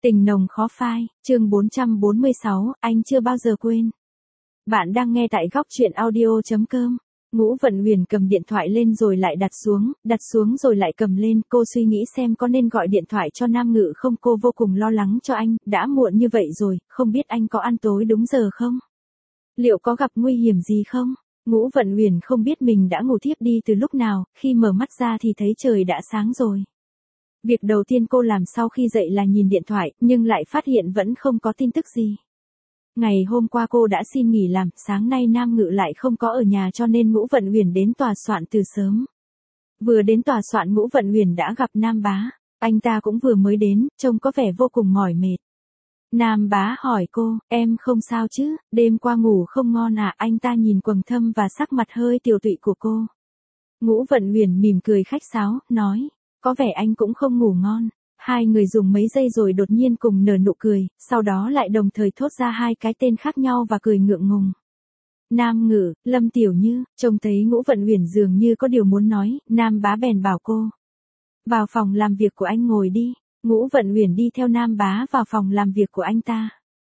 Tình nồng khó phai, chương 446, anh chưa bao giờ quên. Bạn đang nghe tại góc chuyện audio.com. Ngũ Vận Huyền cầm điện thoại lên rồi lại đặt xuống rồi lại cầm lên, cô suy nghĩ xem có nên gọi điện thoại cho Nam Ngự không, cô vô cùng lo lắng cho anh, đã muộn như vậy rồi, không biết anh có ăn tối đúng giờ không? Liệu có gặp nguy hiểm gì không? Ngũ Vận Huyền không biết mình đã ngủ thiếp đi từ lúc nào, khi mở mắt ra thì thấy trời đã sáng rồi. Việc đầu tiên cô làm sau khi dậy là nhìn điện thoại, nhưng lại phát hiện vẫn không có tin tức gì. Ngày hôm qua cô đã xin nghỉ làm, sáng nay Nam Ngự lại không có ở nhà cho nên Ngũ Vận Huyền đến tòa soạn từ sớm. Vừa đến tòa soạn Ngũ Vận Huyền đã gặp Nam Bá, anh ta cũng vừa mới đến, trông có vẻ vô cùng mỏi mệt. Nam Bá hỏi cô, em không sao chứ, đêm qua ngủ không ngon à? Anh ta nhìn quầng thâm và sắc mặt hơi tiều tụy của cô. Ngũ Vận Huyền mỉm cười khách sáo, nói, có vẻ anh cũng không ngủ ngon. Hai người dùng mấy giây rồi đột nhiên cùng nở nụ cười, sau đó lại đồng thời thốt ra hai cái tên khác nhau và cười ngượng ngùng. Nam Ngự, Lâm Tiểu Như, trông thấy Ngũ Vận Huyền dường như có điều muốn nói, Nam Bá bèn bảo cô. Vào phòng làm việc của anh ngồi đi. Ngũ Vận Huyền đi theo Nam Bá vào phòng làm việc của anh ta.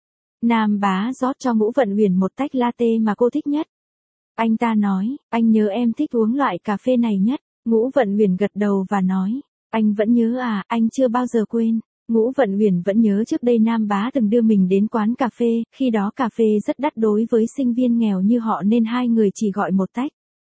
Nam Bá rót cho Ngũ Vận Huyền một tách latte mà cô thích nhất. Anh ta nói, anh nhớ em thích uống loại cà phê này nhất. Ngũ Vận Huyền gật đầu và nói, anh vẫn nhớ à, anh chưa bao giờ quên. Ngũ Vận Huyền vẫn nhớ trước đây Nam Bá từng đưa mình đến quán cà phê, khi đó cà phê rất đắt đối với sinh viên nghèo như họ nên hai người chỉ gọi một tách.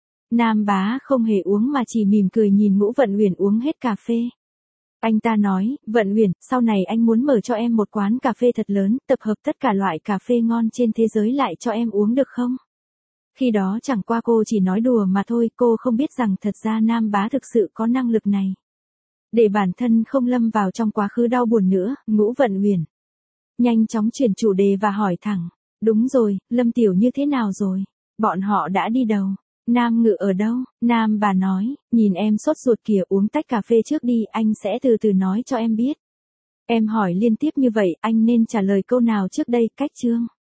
Nam Bá không hề uống mà chỉ mỉm cười nhìn Ngũ Vận Huyền uống hết cà phê. Anh ta nói, Vận Huyền, sau này anh muốn mở cho em một quán cà phê thật lớn, tập hợp tất cả loại cà phê ngon trên thế giới lại cho em uống được không? Khi đó chẳng qua cô chỉ nói đùa mà thôi, cô không biết rằng thật ra Nam Bá thực sự có năng lực này. Để bản thân không lâm vào trong quá khứ đau buồn nữa, Ngũ Vận Huyền nhanh chóng chuyển chủ đề và hỏi thẳng, đúng rồi, Lâm Tiểu Như thế nào rồi? Bọn họ đã đi đâu? Nam Ngự ở đâu? Nam Bà nói, nhìn em sốt ruột kìa, uống tách cà phê trước đi, anh sẽ từ từ nói cho em biết. Em hỏi liên tiếp như vậy, anh nên trả lời câu nào trước đây? Cách chương.